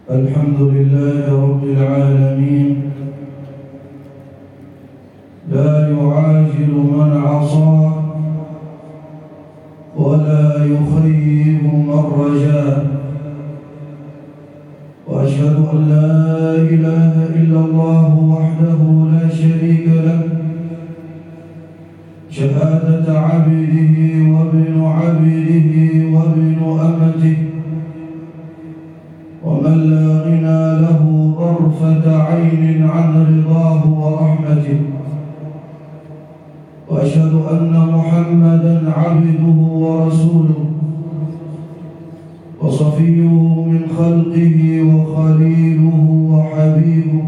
الحمد لله رب العالمين، لا يعاجل من عصاه ولا يخيب من رجاه، وأشهد أن لا إله إلا الله وحده لا شريك له، شهادة عبده وابن عبده وابن أمته، ومن لا غنى له طرفة عين عن رضاه ورحمته، وأشهد أن محمدًا عبده ورسوله وصفيه من خلقه وخليله وحبيبه.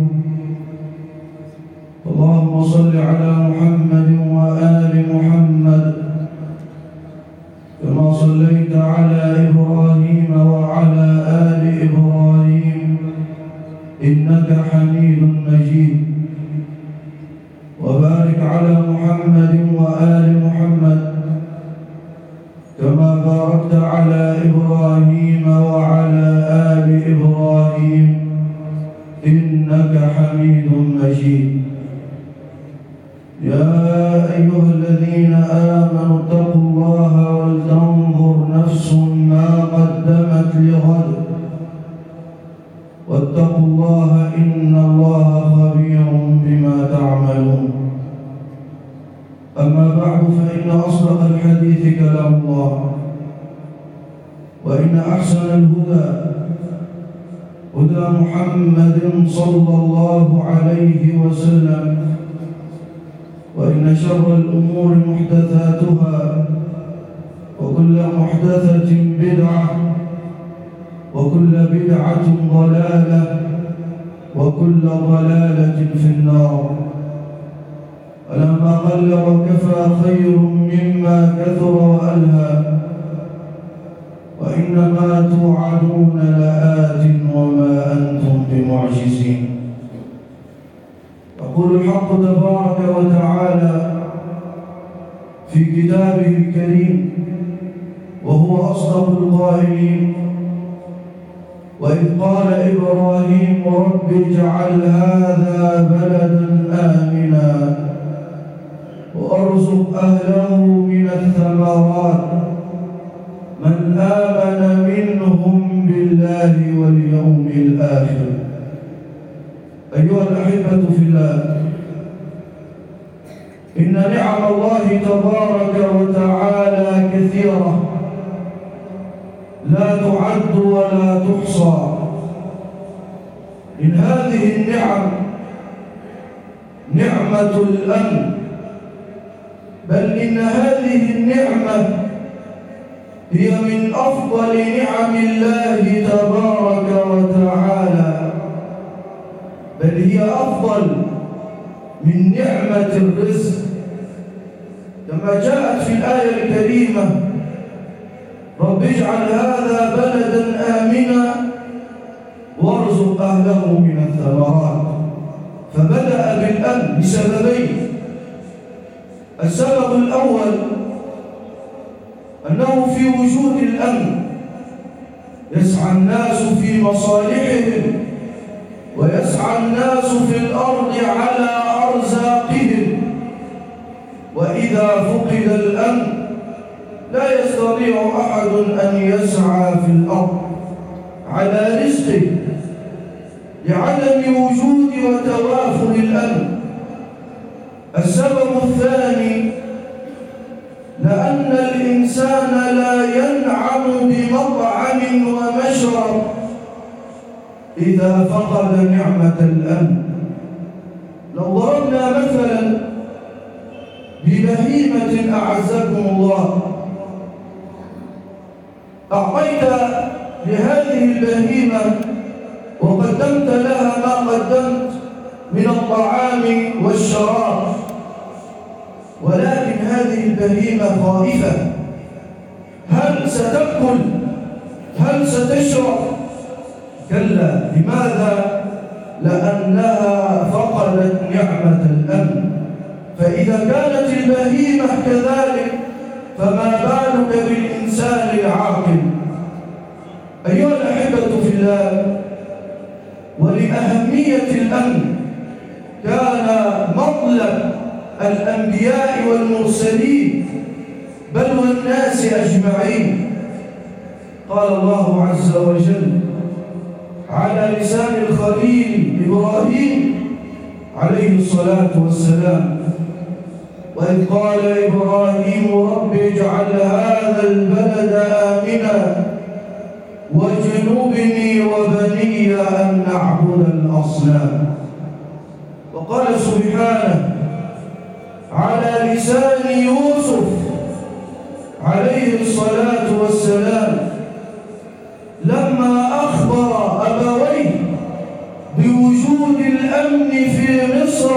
اللهم صل على محمد وآل محمد كما صليت على إبراهيم وعلى آل إبراهيم إنك حميد مجيد، وبارك على محمد وآل محمد كما باركت على إبراهيم وعلى آل إبراهيم إنك حميد مجيد. يا أيها الذين آمنوا اتقوا الله ولتنظر نفس ما قدمت لغد، واتقوا الله إن الله خبير بما تعملون. أما بعد، فإن أصدق الحديث كلام الله، وإن أحسن الهدى هدى محمد صلى الله عليه وسلم، وإن شر الأمور محدثاتها، وكل محدثة بدعة، وكل بدعة ضلالة، وكل ضلالة في النار. ولما قل وكفى خير مما كثر وألهى، وإنما توعدون لآت وما أنتم بمعجزين. يقول الحق تبارك وتعالى في كتابه الكريم وهو أصدق القائلين: وإذ قال إبراهيم رب اجعل هذا بلدا آمنا وارزق أهله من الثمرات من آمن منهم بالله واليوم الآخر. أيها الأحبة في الله، إن نعم الله تبارك وتعالى كثيرة لا تعد ولا تحصى. من هذه النعم نعمة الأمن، بل إن هذه النعمة هي من أفضل نعم الله تبارك وتعالى، بل هي أفضل من نعمة الرزق، كما جاءت في الآية الكريمة: رب اجعل هذا بلدا آمنا وارزق أهله من الثمرات. فبدأ بالأمن بسببين: السبب الأول أنه في وجود الأمن يسعى الناس في مصالحهم، ويسعى الناس في الأرض على أرزاقهم، وإذا فقد الأمن لا يستطيع أحد أن يسعى في الأرض على رزقه لعدم وجود وتوافر الأمن. السبب الثاني: لأن الإنسان لا ينعم بمطعم ومشرب إذا فقد نعمة الأمن. لو ضربنا مثلا ببهيمة أعزكم الله، أعطيت لهذه البهيمة وقدمت لها ما قدمت من الطعام والشراب، ولكن هذه البهيمة خائفة: هل ستأكل؟ هل ستشرب؟ كلا. لماذا؟ لأنها فقدت نعمة الأمن. فإذا كانت البهيمة كذلك، فما بالك بالإنسان العاقل؟ أيها الأحبة في الله، ولأهمية الأمن كان مطلب الأنبياء والمرسلين بل والناس أجمعين. قال الله عز وجل على لسان الخليل إبراهيم عليه الصلاة والسلام: وإذ قال إبراهيم رب اجعل هذا البلد آمنا واجنبني وبني أن نعبد الأصنام. وقال سبحانه على لسان يوسف عليه الصلاة والسلام لما أخبر أبويه بوجود الأمن في مصر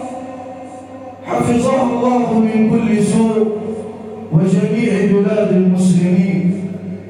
حفظها الله من كل سوء وجميع بلاد المسلمين.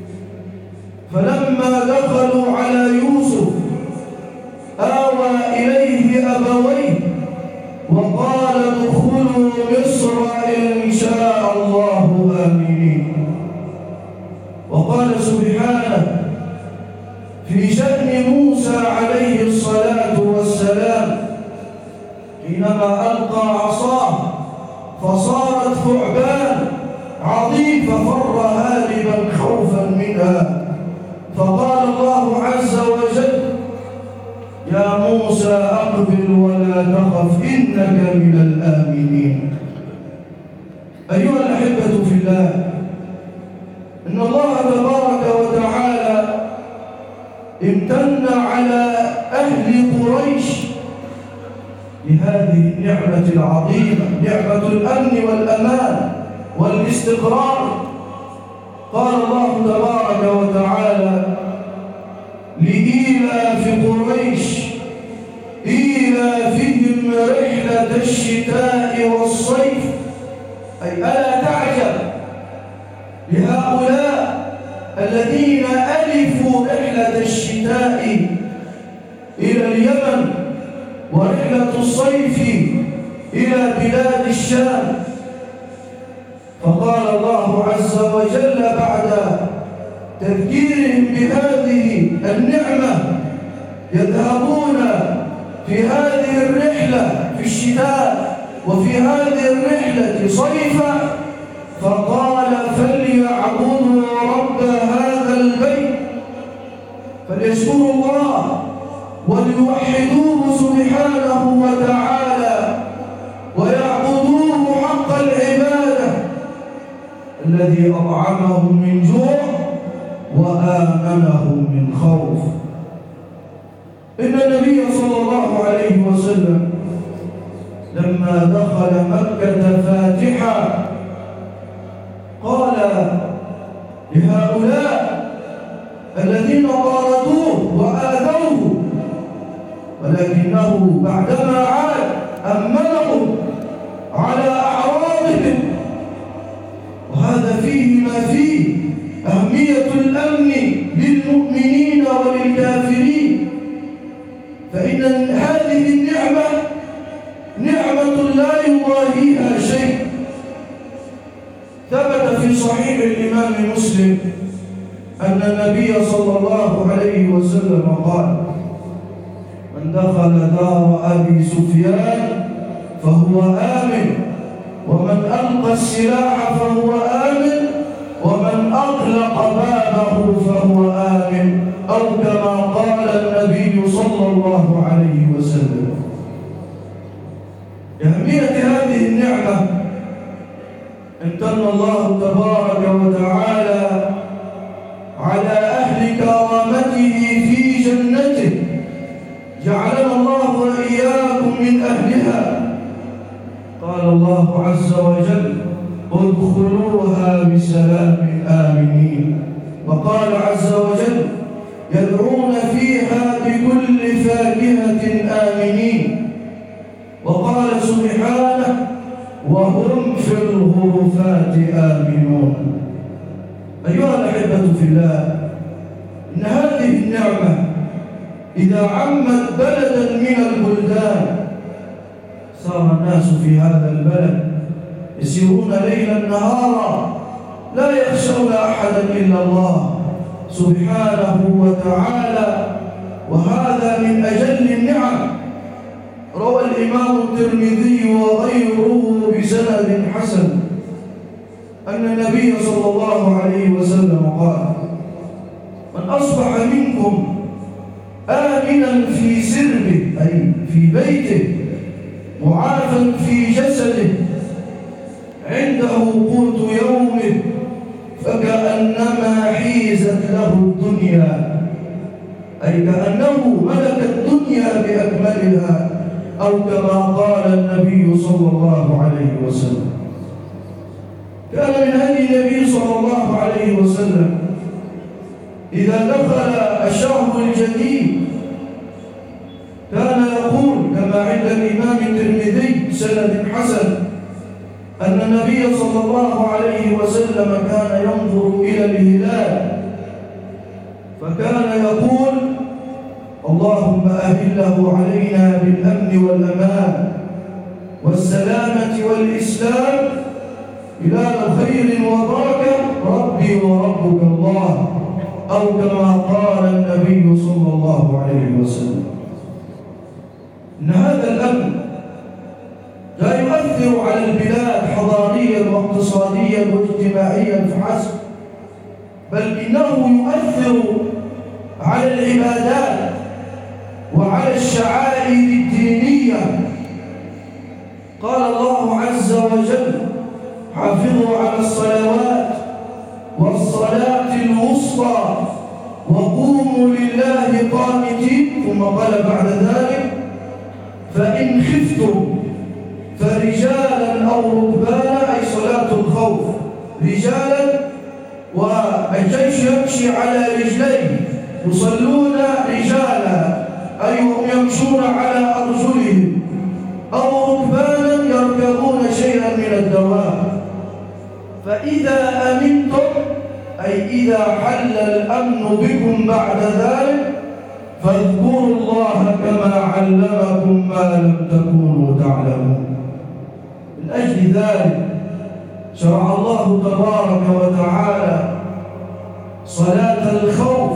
فلما دخلوا على يوسف آوى إليه أبويه وقال ادخلوا مصر إن شاء الله آمنين. وقال سبحانه في شأن موسى عليه الصلاة والسلام حينما ألقى عصاه فصارت ثعبان عظيم ففر هاربا خوفا منها، فقال الله عز وجل: يا موسى أقبل ولا تخف إنك من الآمنين. أيها الأحبة في الله، إن الله تبارك وتعالى امتن على أهل قريش بهذه النعمة العظيمة، نعمة الأمن والأمان والاستقرار. قال الله تبارك وتعالى: لإيلاف قريش إيلافهم رحلة الشتاء والصيف. أي ألا تعجب لهؤلاء الذين ألفوا رحلة الشتاء إلى اليمن ورحلة الصيف إلى بلاد الشام. فقال الله عز وجل بعد تذكيرهم بهذه النعمة: يذهبون في هذه الرحلة في الشتاء وفي هذه الرحلة صيفا، فقال: فليعبدوا رب هذا البيت، فليشكروا الله وليوحدوه سبحانه وتعالى ويعبدوه حق العبادة الذي أطعمهم من جوع وآمنهم من خوف. إن النبي صلى الله عليه وسلم لما دخل مكة فاتحا قال لهؤلاء الذين طاردوه وآذوه، ولكنه بعدما عاد أمنهم على أعراضهم. وهذا فيه ما فيه أهمية الأمن للمؤمنين وللكافرين، فإن هذه النعمة نعمة لا يضاهيها شيء. ثبت في صحيح الإمام مسلم أن النبي صلى الله عليه وسلم قال: من دخل دار أبي سفيان فهو آمن، ومن ألقى السلاح فهو آمن، ومن أغلق بابه فهو آمن، أو كما قال النبي صلى الله عليه وسلم. أهمية هذه النعمة امتن الله تبارك وتعالى على أهل كرامته في جنته، جعلنا الله وإياكم من أهلها. قال الله عز وجل: ادخلوها بسلام آمنين. وقال عز وجل: يدعون فيها بكل فاكهة آمنين. وقال سبحانه: وهم في الغرفات آمنون. أيها الأحبة في الله، إن هذه النعمة إذا عمت بلدا من البلدان صار الناس في هذا البلد يسيرون ليلا نهارا لا يخشون أحدا إلا الله سبحانه وتعالى. وهذا من أجل النعم. روى الإمام الترمذي وغيره بسند حسن أن النبي صلى الله عليه وسلم قال: من أصبح منكم آمنا في سربه أي في بيته معافا في جسده عنده قوت يومه فكأنما حيزت له الدنيا، أي كأنه ملك الدنيا بأكملها، أو كما قال النبي صلى الله عليه وسلم. كان من هدي النبي صلى الله عليه وسلم إذا دخل الشهر الجديد كان يقول كما عند الإمام الترمذي سند حسن أن النبي صلى الله عليه وسلم كان ينظر إلى الهلال فكان يقول: اللهم أهله علينا بالأمن والأمان والسلامة والإسلام هلال خير وبركة ربي وربك الله، أو كما قال النبي صلى الله عليه وسلم. إن هذا الأمن لا يؤثر على البلاد حضاريا واقتصاديا واجتماعيا فحسب، بل إنه يؤثر على العبادات وعلى الشعائر الدينية. قال الله عز وجل: حافظوا على الصلوات والصلاة الوسطى وقوموا لله قانتين. ثم قال بعد ذلك: فإن خفتم فرجالا أو ركبانا، أي صلاة الخوف رجالا، والجيش يمشي على رجلين يصلون رجالا أي هم يمشون على أرجلهم، أو ركبانا يركبون شيئا من الدواب. فإذا أمنتم أي إذا حل الأمن بكم بعد ذلك فاذكروا الله كما علمكم ما لم تكونوا تعلمون. من أجل ذلك شرع الله تبارك وتعالى صلاة الخوف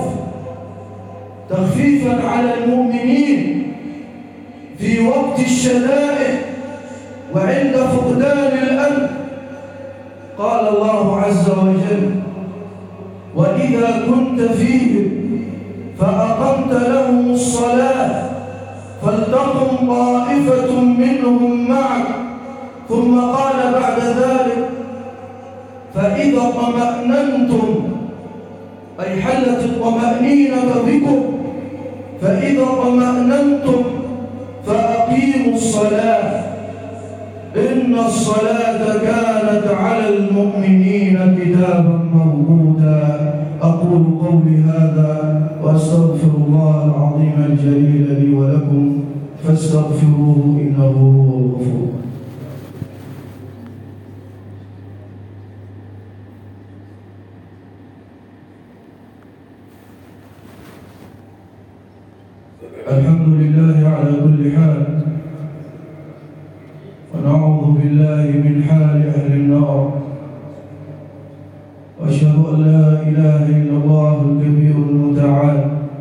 تخفيفا على المؤمنين في وقت الشدائد وعند فقدان الأمن. قال الله عز وجل: وإذا كنت فيهم فأقمت لهم الصلاة فلتقم طائفة منهم معك. ثم قال بعد ذلك: فإذا طمأننتم أي حلت الطمأنينة بكم، فإذا طمأننتم فأقيموا الصلاة إن الصلاة كانت على المؤمنين كتابا موقوتا. أقول قولي هذا وأستغفر الله العظيم الجليل لي ولكم فاستغفروه إنه هو الغفور. الحمد لله على كل حال، ونعوذ بالله من حال أهل النار، وأشهد أن لا إله إلا الله الكبير المتعال،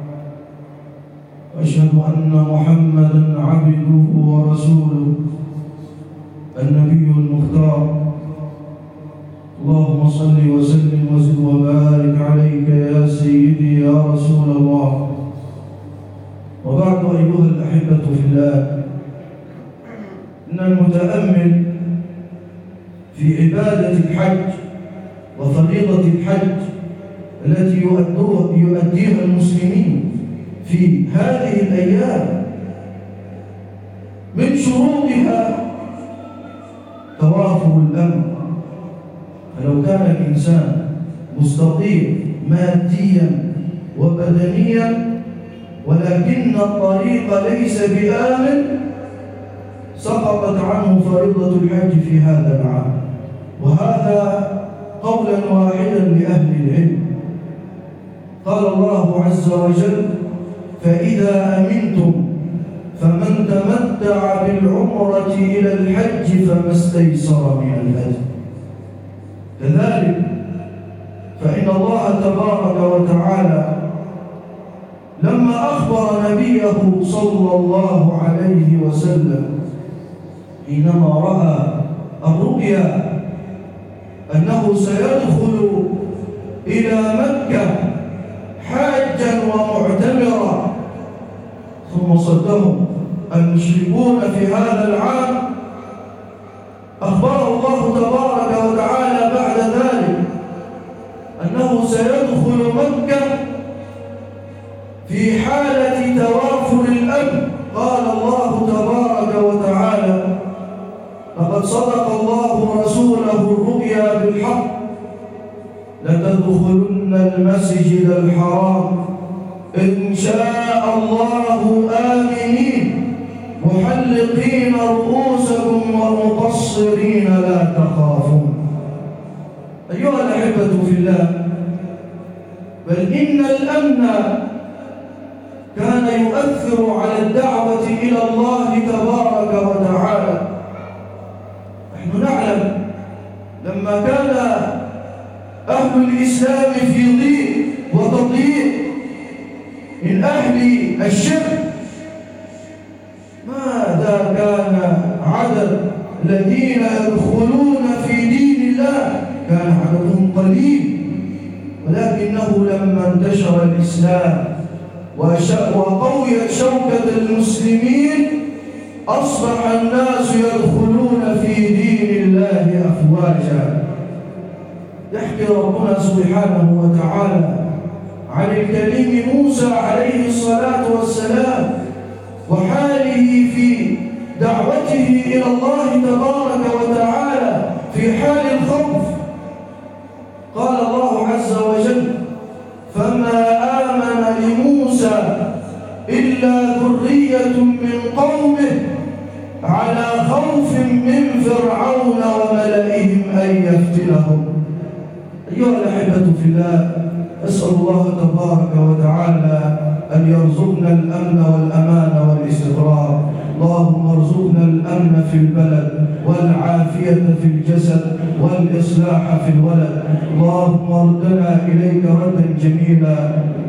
وأشهد أن محمدًا عبده ورسوله النبي المختار. اللهم صل وسلم وزد وبارك عليك يا سيدي يا رسول الله. وبعد أيها الأحبة في الله، إن المتأمل في عبادة الحج وفريضة الحج التي يؤديها المسلمين في هذه الأيام من شروطها توافر الأمن. فلو كان الإنسان مستطيع ماديا وبدنيا ولكن الطريق ليس بآمن سقطت عنه فريضة الحج في هذا العام. وهذا قولا واحدا لأهل العلم. قال الله عز وجل: فإذا أمنتم فمن تمتع بالعمرة إلى الحج فما استيسر من الهدي. كذلك فإن الله تبارك وتعالى لما أخبر نبيه صلى الله عليه وسلم حينما رأى الرؤيا أنه سيدخل إلى مكة حاجا ومعتمرا، ثم صدهم المشركون في هذا العام، أخبره الله تبارك وتعالى بعد ذلك أنه سيدخل مكة في حالة توافر الأمن. قال الله تبارك وتعالى: لقد صدق الله رسوله الرؤيا بالحق لتدخلن المسجد الحرام إن شاء الله آمنين محلقين رؤوسكم ومقصرين لا تخافون. أيها الأحبة في الله، بل إن الأمن كان يؤثر على الدعوة إلى الله تبارك وتعالى. نحن نعلم لما كان أهل الإسلام في ضيق وتضييق من أهل الشرك، ماذا كان عدد الذين يدخلون في دين الله؟ كان عددهم قليل، ولكنه لما انتشر الإسلام وقويت شوكة المسلمين أصبح الناس يدخلون في دين الله أفواجا. يحكي ربنا سبحانه وتعالى عن الكريم موسى عليه الصلاة والسلام وحاله في دعوته إلى الله تبارك وتعالى في حال الخوف. قال الله عز وجل: فما آمن لموسى إلا ذرية من قومه على خوف من فرعون وملئهم أن يفتنهم. أيها الأحبة في الله، أسأل الله تبارك وتعالى أن يرزقنا الأمن والأمان والاستقرار. اللهم ارزقنا الأمن في البلد والعافية في الجسد والإصلاح في الولد. اللهم ردنا إليك ردا جميلا.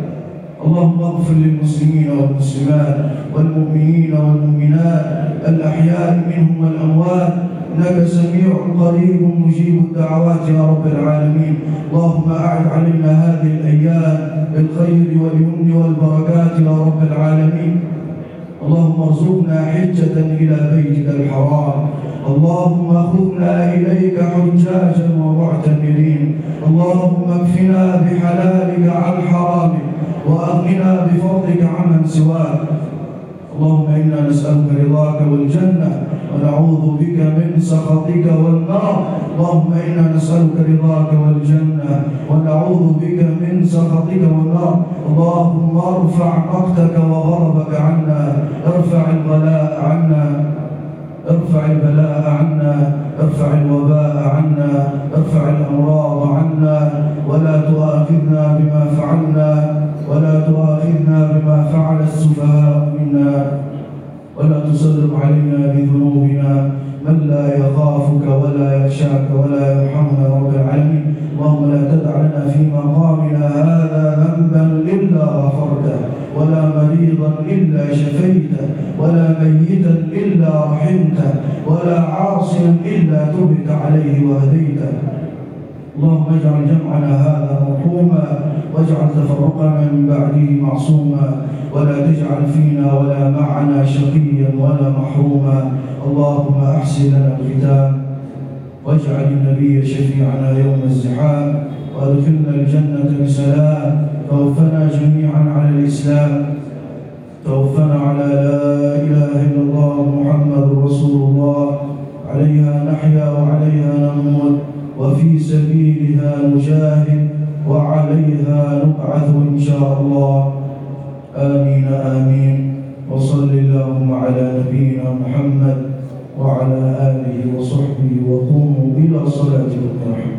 اللهم اغفر للمسلمين والمسلمات والمؤمنين والمؤمنات الأحياء منهم والأموات، إنك سميع قريب مجيب الدعوات يا رب العالمين. اللهم أعد علينا هذه الأيام بالخير واليمن والبركات يا رب العالمين. اللهم ارزقنا حجة إلى بيتك الحرام. اللهم خذنا إليك حجاجا ومعتمرين. اللهم اكفنا بحلالك عن حرامك وأغننا بفضلك عمن سواك. اللهم إنا نسألك رضاك والجنة ونعوذ بك من سخطك والنار. اللهم إنا نسألك رضاك والجنة ونعوذ بك من سخطك والنار. اللهم ارفع مقتك وغضبك عنا، ارفع البلاء عنا، ارفع البلاء عنا، ارفع الوباء عنا، ارفع الأمراض عنا، ولا تؤاخذنا بما فعلنا، ولا تؤاخذنا بما فعل السفهاء منا، ولا تسلط علينا بذنوبنا من لا يخافك ولا يخشاك ولا يرحمنا رب العالمين. اللهم لا تدع لنا في مقامنا هذا ذنبا إلا غفرته، ولا مريضا إلا شفيته، ولا ميتا إلا رحمته، ولا عاصيا إلا تبت عليه وهديته. اللهم اجعل جمعنا هذا مرحوما، واجعل تفرقنا من بعده معصوما، ولا تجعل فينا ولا معنا شقيا ولا محروما. اللهم أحسن لنا الختام، واجعل النبي شفيعنا يوم الزحام، وادخلنا الجنة بسلام. توفنا جميعا على الإسلام، توفنا على لا إله إلا الله محمد رسول الله. عليها نحيا وعليها نموت، وفي سبيلها نجاهد، وعليها نبعث إن شاء الله. آمين آمين. وصل اللهم على نبينا محمد وعلى آله وصحبه، وقوموا إلى صلاتكم.